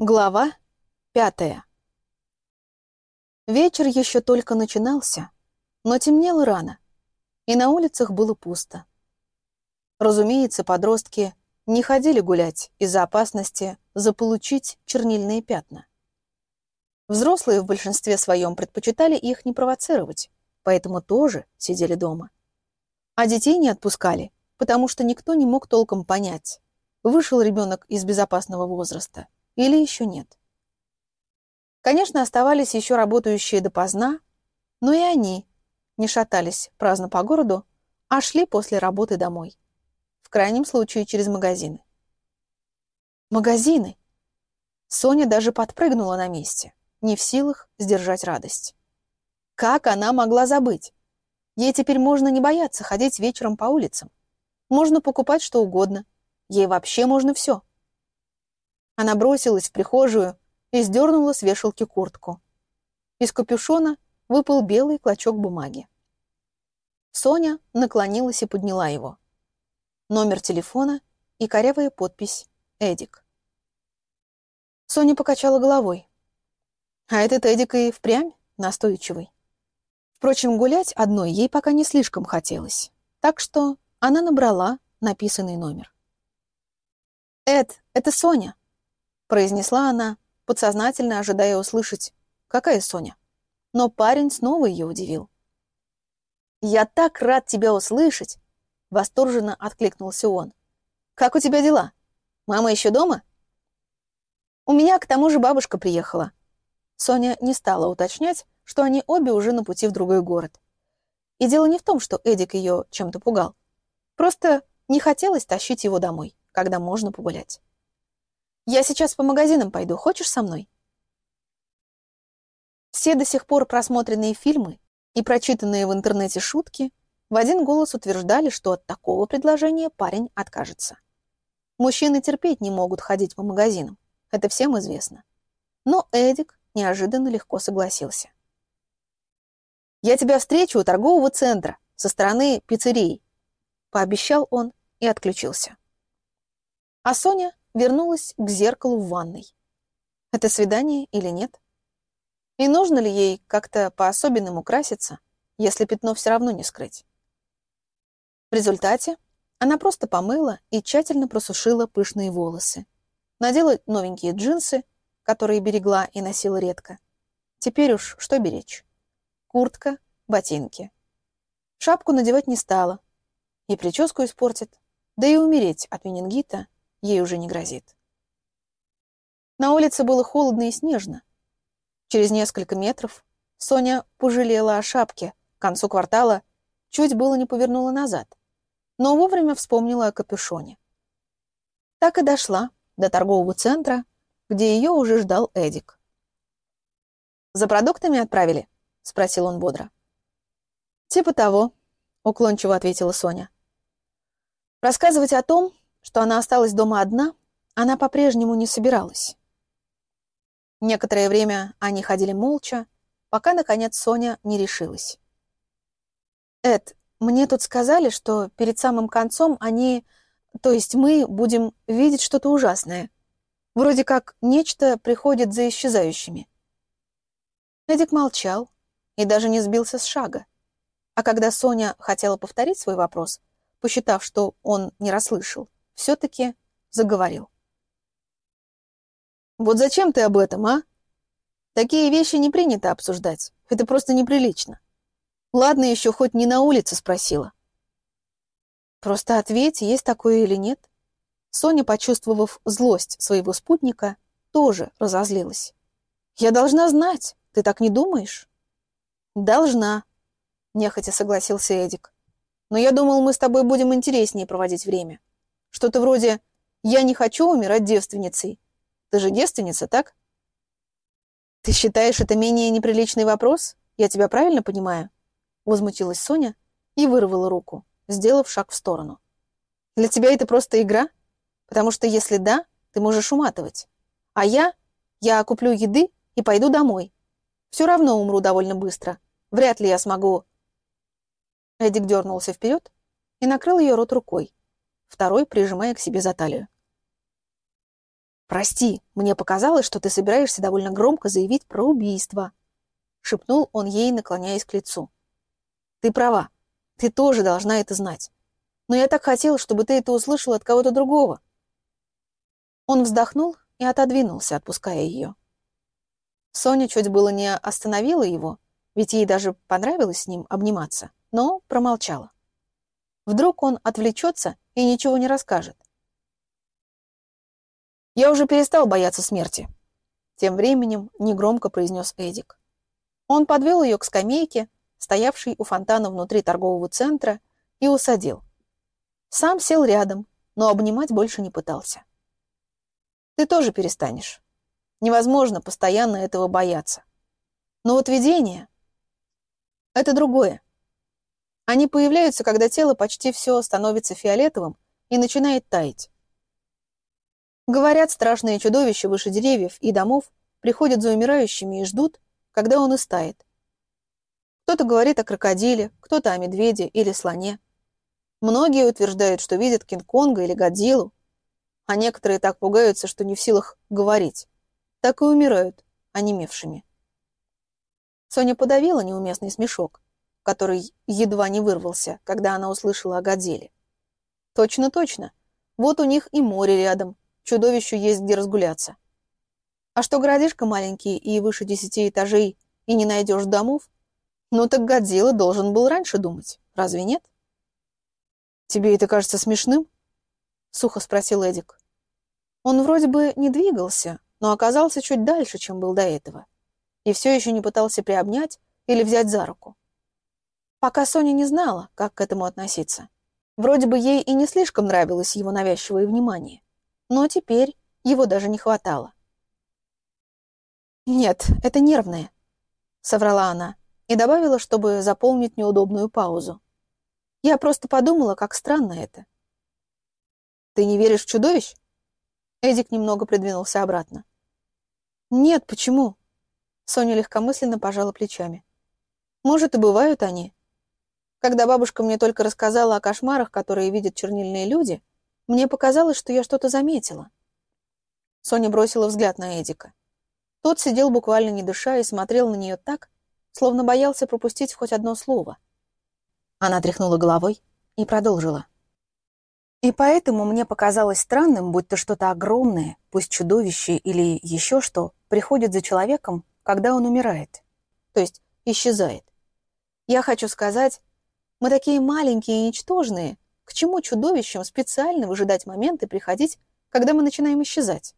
Глава 5. Вечер еще только начинался, но темнело рано, и на улицах было пусто. Разумеется, подростки не ходили гулять из-за опасности заполучить чернильные пятна. Взрослые в большинстве своем предпочитали их не провоцировать, поэтому тоже сидели дома. А детей не отпускали, потому что никто не мог толком понять, вышел ребенок из безопасного возраста или еще нет. Конечно, оставались еще работающие допоздна, но и они не шатались праздно по городу, а шли после работы домой. В крайнем случае через магазины. Магазины! Соня даже подпрыгнула на месте, не в силах сдержать радость. Как она могла забыть? Ей теперь можно не бояться ходить вечером по улицам. Можно покупать что угодно. Ей вообще можно все. Она бросилась в прихожую и сдернула с вешалки куртку. Из капюшона выпал белый клочок бумаги. Соня наклонилась и подняла его. Номер телефона и корявая подпись «Эдик». Соня покачала головой. А этот Эдик и впрямь настойчивый. Впрочем, гулять одной ей пока не слишком хотелось, так что она набрала написанный номер. «Эд, это Соня», — произнесла она, подсознательно ожидая услышать «Какая Соня?». Но парень снова ее удивил. «Я так рад тебя услышать!» — восторженно откликнулся он. «Как у тебя дела? Мама еще дома?» «У меня к тому же бабушка приехала». Соня не стала уточнять, что они обе уже на пути в другой город. И дело не в том, что Эдик ее чем-то пугал. Просто не хотелось тащить его домой, когда можно погулять. «Я сейчас по магазинам пойду. Хочешь со мной?» Все до сих пор просмотренные фильмы и прочитанные в интернете шутки в один голос утверждали, что от такого предложения парень откажется. Мужчины терпеть не могут ходить по магазинам. Это всем известно. Но Эдик неожиданно легко согласился. «Я тебя встречу у торгового центра со стороны пиццерии», — пообещал он и отключился. А Соня вернулась к зеркалу в ванной. Это свидание или нет? И нужно ли ей как-то по-особенному краситься, если пятно все равно не скрыть? В результате она просто помыла и тщательно просушила пышные волосы. Надела новенькие джинсы, которые берегла и носила редко. Теперь уж что беречь? Куртка, ботинки. Шапку надевать не стала. И прическу испортит, да и умереть от менингита ей уже не грозит. На улице было холодно и снежно. Через несколько метров Соня пожалела о шапке, к концу квартала чуть было не повернула назад, но вовремя вспомнила о капюшоне. Так и дошла до торгового центра, где ее уже ждал Эдик. «За продуктами отправили?» — спросил он бодро. «Типа того», — уклончиво ответила Соня. Рассказывать о том, что она осталась дома одна, она по-прежнему не собиралась. Некоторое время они ходили молча, пока, наконец, Соня не решилась. «Эд, мне тут сказали, что перед самым концом то есть мы, будем видеть что-то ужасное. Вроде как нечто приходит за исчезающими». Эдик молчал и даже не сбился с шага. А когда Соня хотела повторить свой вопрос, посчитав, что он не расслышал, все-таки заговорил. «Вот зачем ты об этом, а? Такие вещи не принято обсуждать. Это просто неприлично. Ладно, еще хоть не на улице спросила». «Просто ответь, есть такое или нет». Соня, почувствовав злость своего спутника, тоже разозлилась. «Я должна знать. Ты так не думаешь?» «Должна», — нехотя согласился Эдик. «Но я думал, мы с тобой будем интереснее проводить время. Что-то вроде «я не хочу умирать девственницей». Ты же девственница, так?» «Ты считаешь это менее неприличный вопрос? Я тебя правильно понимаю?» Возмутилась Соня и вырвала руку, сделав шаг в сторону. «Для тебя это просто игра? Потому что если да, ты можешь уматывать. А я куплю еды и пойду домой. Все равно умру довольно быстро. Вряд ли я смогу...» Эдик дернулся вперед и накрыл ее рот рукой, второй прижимая к себе за талию. «Прости, мне показалось, что ты собираешься довольно громко заявить про убийство», — шепнул он ей, наклоняясь к лицу. «Ты права. Ты тоже должна это знать. Но я так хотела, чтобы ты это услышала от кого-то другого». Он вздохнул и отодвинулся, отпуская ее. Соня чуть было не остановила его, ведь ей даже понравилось с ним обниматься, но промолчала. Вдруг он отвлечется и ничего не расскажет. «Я уже перестал бояться смерти», — тем временем негромко произнес Эдик. Он подвел ее к скамейке, стоявшей у фонтана внутри торгового центра, и усадил. Сам сел рядом, но обнимать больше не пытался. «Ты тоже перестанешь. Невозможно постоянно этого бояться. Но вот видения — это другое. Они появляются, когда тело почти все становится фиолетовым и начинает таять. Говорят, страшные чудовища выше деревьев и домов приходят за умирающими и ждут, когда он истает. Кто-то говорит о крокодиле, кто-то о медведе или слоне. Многие утверждают, что видят Кинг-Конга или Годзиллу, а некоторые так пугаются, что не в силах говорить. Так и умирают, онемевшими. Соня подавила неуместный смешок, который едва не вырвался, когда она услышала о Годзилле. Точно, точно. Вот у них и море рядом, чудовищу есть где разгуляться. А что городишко маленький и выше 10 этажей, и не найдешь домов, ну так Годзилла должен был раньше думать, разве нет? «Тебе это кажется смешным?» — сухо спросил Эдик. Он вроде бы не двигался, но оказался чуть дальше, чем был до этого, и все еще не пытался приобнять или взять за руку. Пока Соня не знала, как к этому относиться. Вроде бы ей и не слишком нравилось его навязчивое внимание, но теперь его даже не хватало. «Нет, это нервное», — соврала она и добавила, чтобы заполнить неудобную паузу. «Я просто подумала, как странно это». «Ты не веришь в чудовищ?» Эдик немного придвинулся обратно. «Нет, почему?» Соня легкомысленно пожала плечами. «Может, и бывают они. Когда бабушка мне только рассказала о кошмарах, которые видят чернильные люди, мне показалось, что я что-то заметила». Соня бросила взгляд на Эдика. Тот сидел буквально не дыша и смотрел на нее так, словно боялся пропустить хоть одно слово. Она тряхнула головой и продолжила. «И поэтому мне показалось странным, будто что-то огромное, пусть чудовище или еще что, приходит за человеком, когда он умирает. То есть исчезает. Я хочу сказать, мы такие маленькие и ничтожные, к чему чудовищам специально выжидать момент и приходить, когда мы начинаем исчезать?»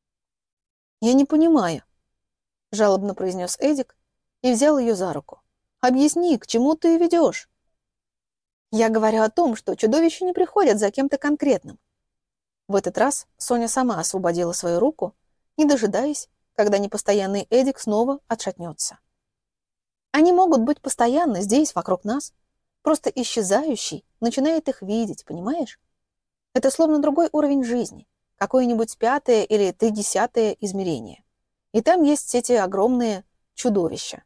«Я не понимаю», — жалобно произнес Эдик и взял ее за руку. «Объясни, к чему ты ведешь?» «Я говорю о том, что чудовища не приходят за кем-то конкретным». В этот раз Соня сама освободила свою руку, не дожидаясь, когда непостоянный Эдик снова отшатнется. «Они могут быть постоянно здесь, вокруг нас. Просто исчезающий начинает их видеть, понимаешь? Это словно другой уровень жизни, какое-нибудь 5-е или 10-е измерение. И там есть эти огромные чудовища».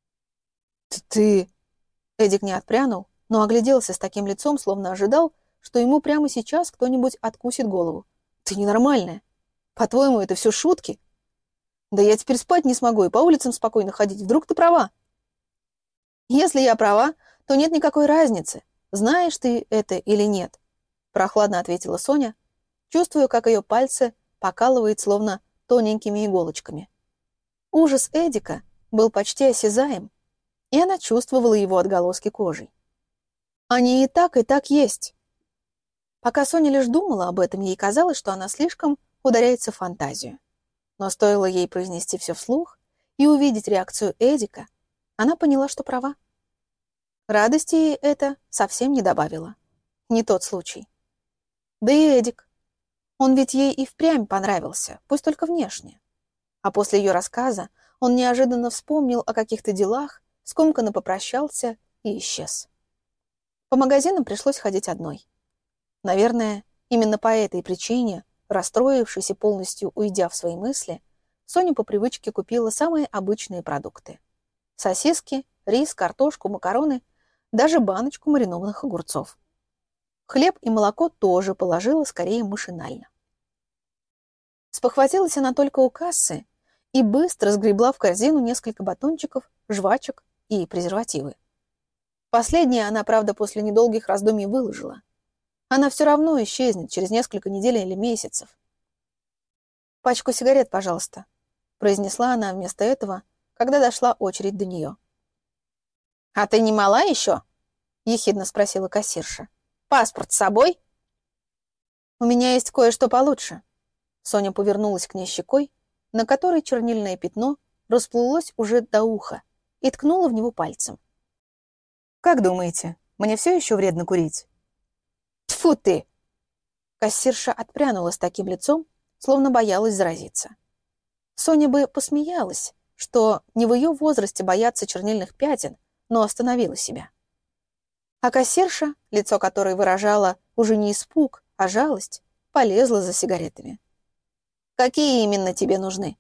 «Ты...» Эдик не отпрянул, но огляделся с таким лицом, словно ожидал, что ему прямо сейчас кто-нибудь откусит голову. «Ты ненормальная. По-твоему, это все шутки? Да я теперь спать не смогу и по улицам спокойно ходить. Вдруг ты права?» «Если я права, то нет никакой разницы, знаешь ты это или нет», прохладно ответила Соня, чувствуя, как ее пальцы покалывает словно тоненькими иголочками. Ужас Эдика был почти осязаем, и она чувствовала его отголоски кожей. Они и так есть. Пока Соня лишь думала об этом, ей казалось, что она слишком ударяется в фантазию. Но стоило ей произнести все вслух и увидеть реакцию Эдика, она поняла, что права. Радости ей это совсем не добавило. Не тот случай. Да и Эдик. Он ведь ей и впрямь понравился, пусть только внешне. А после ее рассказа он неожиданно вспомнил о каких-то делах, скомканно попрощался и исчез. По магазинам пришлось ходить одной. Наверное, именно по этой причине, расстроившись и полностью уйдя в свои мысли, Соня по привычке купила самые обычные продукты. Сосиски, рис, картошку, макароны, даже баночку маринованных огурцов. Хлеб и молоко тоже положила скорее машинально. Спохватилась она только у кассы и быстро сгребла в корзину несколько батончиков, жвачек и презервативы. Последнее она, правда, после недолгих раздумий выложила. Она все равно исчезнет через несколько недель или месяцев. «Пачку сигарет, пожалуйста», — произнесла она вместо этого, когда дошла очередь до нее. «А ты не мала еще?» — ехидно спросила кассирша. «Паспорт с собой?» «У меня есть кое-что получше». Соня повернулась к ней щекой, на которой чернильное пятно расплылось уже до уха, и ткнула в него пальцем. «Как думаете, мне все еще вредно курить?» «Тьфу ты!» Кассирша отпрянула с таким лицом, словно боялась заразиться. Соня бы посмеялась, что не в ее возрасте бояться чернильных пятен, но остановила себя. А кассирша, лицо которой выражало уже не испуг, а жалость, полезла за сигаретами. «Какие именно тебе нужны?»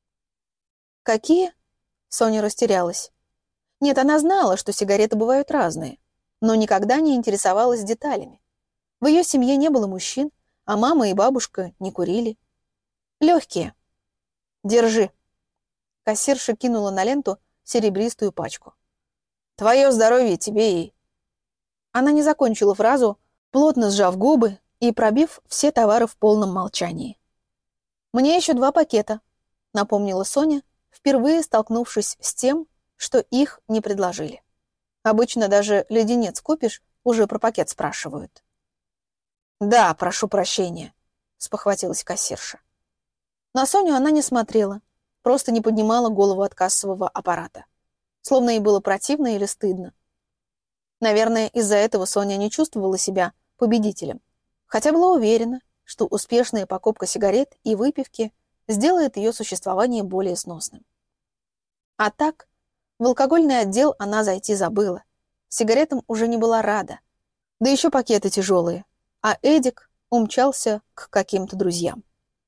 «Какие?» Соня растерялась. Нет, она знала, что сигареты бывают разные, но никогда не интересовалась деталями. В ее семье не было мужчин, а мама и бабушка не курили. «Легкие. Держи». Кассирша кинула на ленту серебристую пачку. «Твое здоровье тебе и...» Она не закончила фразу, плотно сжав губы и пробив все товары в полном молчании. «Мне еще 2 пакета», — напомнила Соня, впервые столкнувшись с тем, что их не предложили. Обычно даже леденец купишь, уже про пакет спрашивают. «Да, прошу прощения», — спохватилась кассирша. На Соню она не смотрела, просто не поднимала голову от кассового аппарата, словно ей было противно или стыдно. Наверное, из-за этого Соня не чувствовала себя победителем, хотя была уверена, что успешная покупка сигарет и выпивки сделает ее существование более сносным. А так, в алкогольный отдел она зайти забыла, сигаретам уже не была рада, да еще пакеты тяжелые, а Эдик умчался к каким-то друзьям.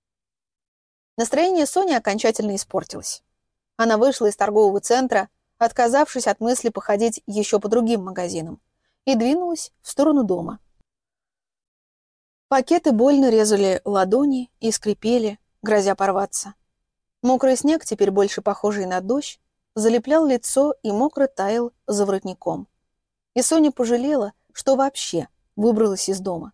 Настроение Сони окончательно испортилось. Она вышла из торгового центра, отказавшись от мысли походить еще по другим магазинам, и двинулась в сторону дома. Пакеты больно резали ладони и скрипели, грозя порваться. Мокрый снег, теперь больше похожий на дождь, залеплял лицо и мокро таял за воротником. И Соня пожалела, что вообще выбралась из дома.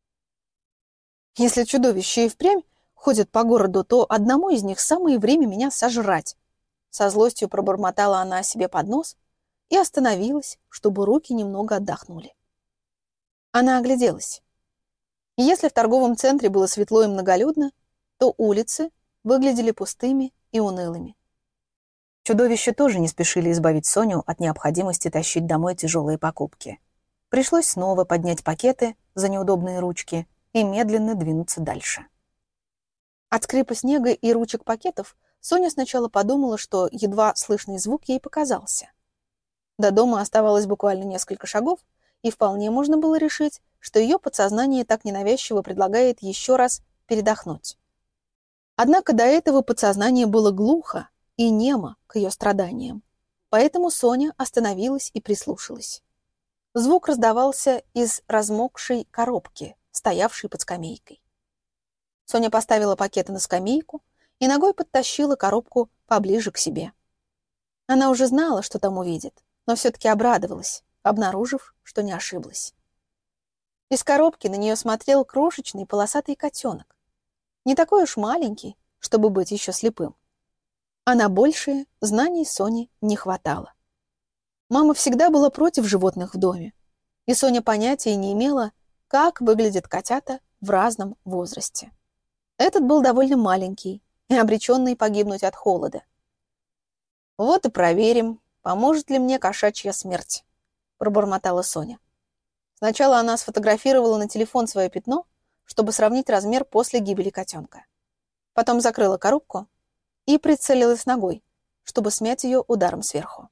Если чудовища и впрямь ходят по городу, то одному из них самое время меня сожрать. Со злостью пробормотала она себе под нос и остановилась, чтобы руки немного отдохнули. Она огляделась. И если в торговом центре было светло и многолюдно, то улицы выглядели пустыми и унылыми. Чудовища тоже не спешили избавить Соню от необходимости тащить домой тяжелые покупки. Пришлось снова поднять пакеты за неудобные ручки и медленно двинуться дальше. От скрипа снега и ручек пакетов Соня сначала подумала, что едва слышный звук ей показался. До дома оставалось буквально несколько шагов, и вполне можно было решить, что ее подсознание так ненавязчиво предлагает еще раз передохнуть. Однако до этого подсознание было глухо и немо к ее страданиям, поэтому Соня остановилась и прислушалась. Звук раздавался из размокшей коробки, стоявшей под скамейкой. Соня поставила пакеты на скамейку и ногой подтащила коробку поближе к себе. Она уже знала, что там увидит, но все-таки обрадовалась, обнаружив, что не ошиблась. Из коробки на нее смотрел крошечный полосатый котенок. Не такой уж маленький, чтобы быть еще слепым. А на большее знаний Соне не хватало. Мама всегда была против животных в доме, и Соня понятия не имела, как выглядят котята в разном возрасте. Этот был довольно маленький и обреченный погибнуть от холода. «Вот и проверим, поможет ли мне кошачья смерть», — пробормотала Соня. Сначала она сфотографировала на телефон свое пятно, чтобы сравнить размер после гибели котенка. Потом закрыла коробку и прицелилась ногой, чтобы смять ее ударом сверху.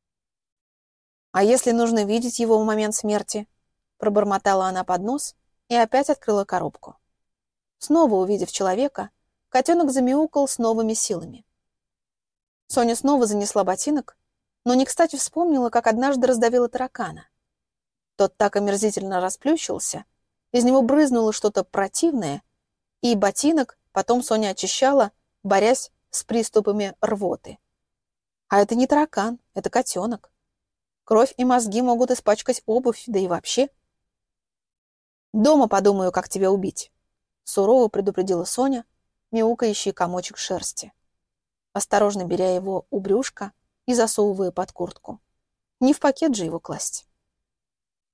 «А если нужно видеть его в момент смерти?» — пробормотала она под нос и опять открыла коробку. Снова увидев человека, котенок замяукал с новыми силами. Соня снова занесла ботинок, но не кстати вспомнила, как однажды раздавила таракана. Тот так омерзительно расплющился, из него брызнуло что-то противное, и ботинок Потом Соня очищала, борясь с приступами рвоты. А это не таракан, это котенок. Кровь и мозги могут испачкать обувь, да и вообще. «Дома подумаю, как тебя убить», — сурово предупредила Соня, мяукающий комочек шерсти, осторожно беря его у брюшка и засовывая под куртку. Не в пакет же его класть.